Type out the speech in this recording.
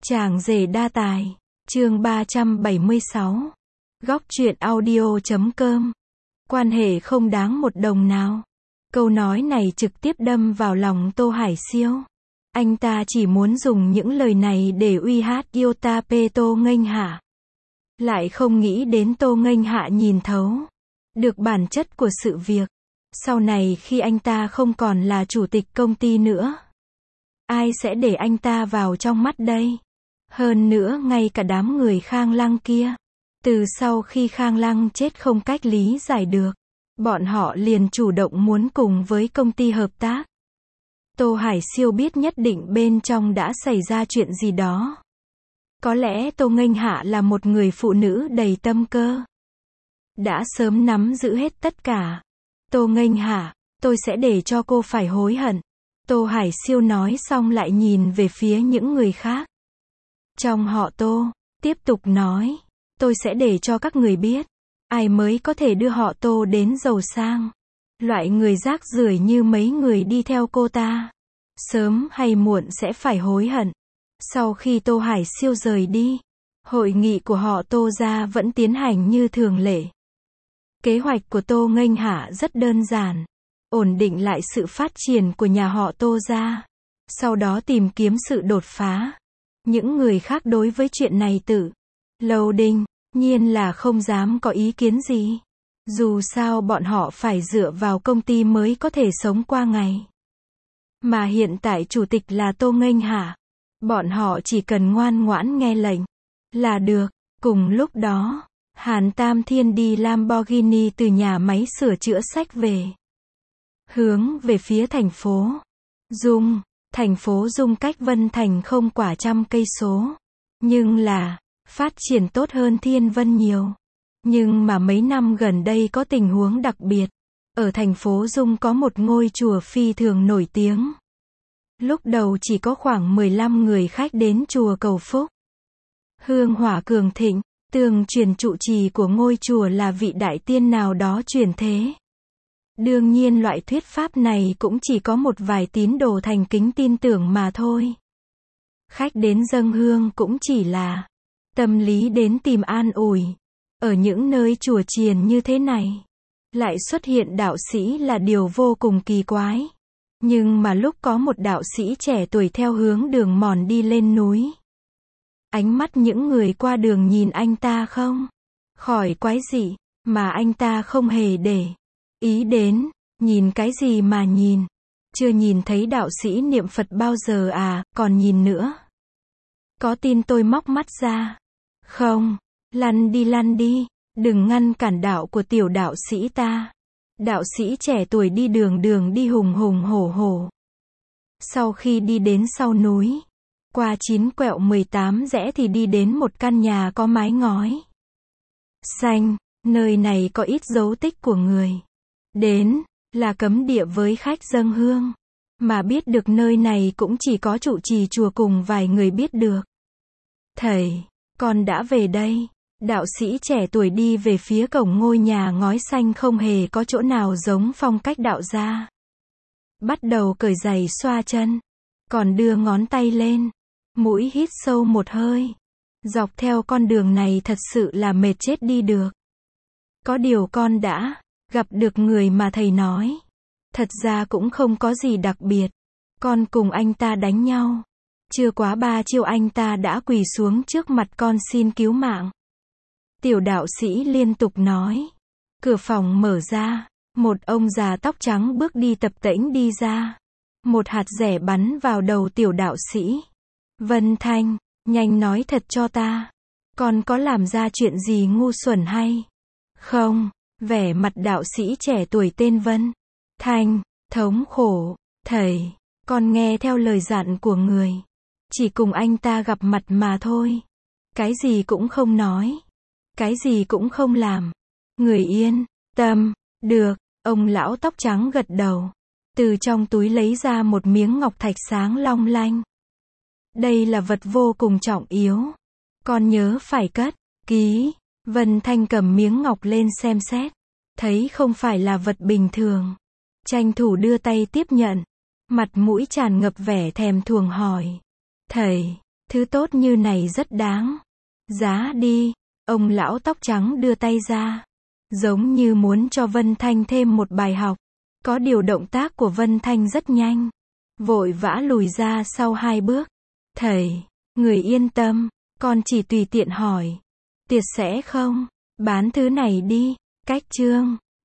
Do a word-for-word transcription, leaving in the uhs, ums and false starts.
Chàng rể đa tài, chương ba trăm bảy mươi sáu. Góc truyện audio chấm com. Quan hệ không đáng một đồng nào. Câu nói này trực tiếp đâm vào lòng Tô Hải Siêu. Anh ta chỉ muốn dùng những lời này để uy hát Yotape Tô Nghênh Hạ. Lại không nghĩ đến Tô Nghênh Hạ nhìn thấu được bản chất của sự việc. Sau này khi anh ta không còn là chủ tịch công ty nữa, ai sẽ để anh ta vào trong mắt đây? Hơn nữa ngay cả đám người Khang Lăng kia, từ sau khi Khang Lăng chết không cách lý giải được, bọn họ liền chủ động muốn cùng với công ty hợp tác. Tô Hải Siêu biết nhất định bên trong đã xảy ra chuyện gì đó. Có lẽ Tô Nghênh Hạ là một người phụ nữ đầy tâm cơ, đã sớm nắm giữ hết tất cả. Tô Nghênh Hạ, tôi sẽ để cho cô phải hối hận. Tô Hải Siêu nói xong lại nhìn về phía những người khác trong họ Tô, tiếp tục nói, tôi sẽ để cho các người biết, ai mới có thể đưa họ Tô đến giàu sang. Loại người rác rưởi như mấy người đi theo cô ta, sớm hay muộn sẽ phải hối hận. Sau khi Tô Hải Siêu rời đi, hội nghị của họ Tô gia vẫn tiến hành như thường lệ. Kế hoạch của Tô Nghênh Hạ rất đơn giản, ổn định lại sự phát triển của nhà họ Tô gia, sau đó tìm kiếm sự đột phá. Những người khác đối với chuyện này tự lâu đinh nhiên là không dám có ý kiến gì. Dù sao bọn họ phải dựa vào công ty mới có thể sống qua ngày. Mà hiện tại chủ tịch là Tô Nghênh Hạ, bọn họ chỉ cần ngoan ngoãn nghe lệnh là được. Cùng lúc đó, Hàn Tam Thiên đi Lamborghini từ nhà máy sửa chữa sách về, hướng về phía thành phố Dung. Thành phố Dung cách Vân Thành không quả trăm cây số, nhưng là phát triển tốt hơn Thiên Vân nhiều. Nhưng mà mấy năm gần đây có tình huống đặc biệt. Ở thành phố Dung có một ngôi chùa phi thường nổi tiếng. Lúc đầu chỉ có khoảng mười lăm người khách đến chùa cầu phúc. Hương hỏa cường thịnh, tường truyền trụ trì của ngôi chùa là vị đại tiên nào đó truyền thế. Đương nhiên loại thuyết pháp này cũng chỉ có một vài tín đồ thành kính tin tưởng mà thôi. Khách đến dâng hương cũng chỉ là tâm lý đến tìm an ủi. Ở những nơi chùa chiền như thế này, lại xuất hiện đạo sĩ là điều vô cùng kỳ quái. Nhưng mà lúc có một đạo sĩ trẻ tuổi theo hướng đường mòn đi lên núi, ánh mắt những người qua đường nhìn anh ta không khỏi quái dị, mà anh ta không hề để ý đến. Nhìn cái gì mà nhìn? Chưa nhìn thấy đạo sĩ niệm Phật bao giờ à, còn nhìn nữa? Có tin tôi móc mắt ra? Không, lăn đi lăn đi, đừng ngăn cản đạo của tiểu đạo sĩ ta. Đạo sĩ trẻ tuổi đi đường đường đi hùng hùng hổ hổ. Sau khi đi đến sau núi, qua chín quẹo mười tám rẽ thì đi đến một căn nhà có mái ngói xanh. Nơi này có ít dấu tích của người đến, là cấm địa với khách dâng hương. Mà biết được nơi này cũng chỉ có trụ trì chùa cùng vài người biết được. Thầy, con đã về đây. Đạo sĩ trẻ tuổi đi về phía cổng ngôi nhà ngói xanh không hề có chỗ nào giống phong cách đạo gia. Bắt đầu cởi giày xoa chân, còn đưa ngón tay lên, mũi hít sâu một hơi. Dọc theo con đường này thật sự là mệt chết đi được. Có điều con đã gặp được người mà thầy nói. Thật ra cũng không có gì đặc biệt. Con cùng anh ta đánh nhau. Chưa quá ba chiêu anh ta đã quỳ xuống trước mặt con xin cứu mạng. Tiểu đạo sĩ liên tục nói. Cửa phòng mở ra. Một ông già tóc trắng bước đi tập tễnh đi ra. Một hạt rẻ bắn vào đầu tiểu đạo sĩ. Vân Thanh, nhanh nói thật cho ta. Con có làm ra chuyện gì ngu xuẩn hay không? Vẻ mặt đạo sĩ trẻ tuổi tên Vân Thanh thống khổ. Thầy, con nghe theo lời dặn của người, chỉ cùng anh ta gặp mặt mà thôi. Cái gì cũng không nói, cái gì cũng không làm. Người yên tâm. Được. Ông lão tóc trắng gật đầu, từ trong túi lấy ra một miếng ngọc thạch sáng long lanh. Đây là vật vô cùng trọng yếu, con nhớ phải cất kỹ. Vân Thanh cầm miếng ngọc lên xem xét, thấy không phải là vật bình thường, tranh thủ đưa tay tiếp nhận, mặt mũi tràn ngập vẻ thèm thuồng hỏi. Thầy, Thứ tốt như này rất đáng giá đi. Ông lão tóc trắng đưa tay ra, giống như muốn cho Vân Thanh thêm một bài học. Có điều động tác của Vân Thanh rất nhanh, vội vã lùi ra sau hai bước. Thầy, người yên tâm, con chỉ tùy tiện hỏi. Tiệt sẽ không bán thứ này đi. Cách chương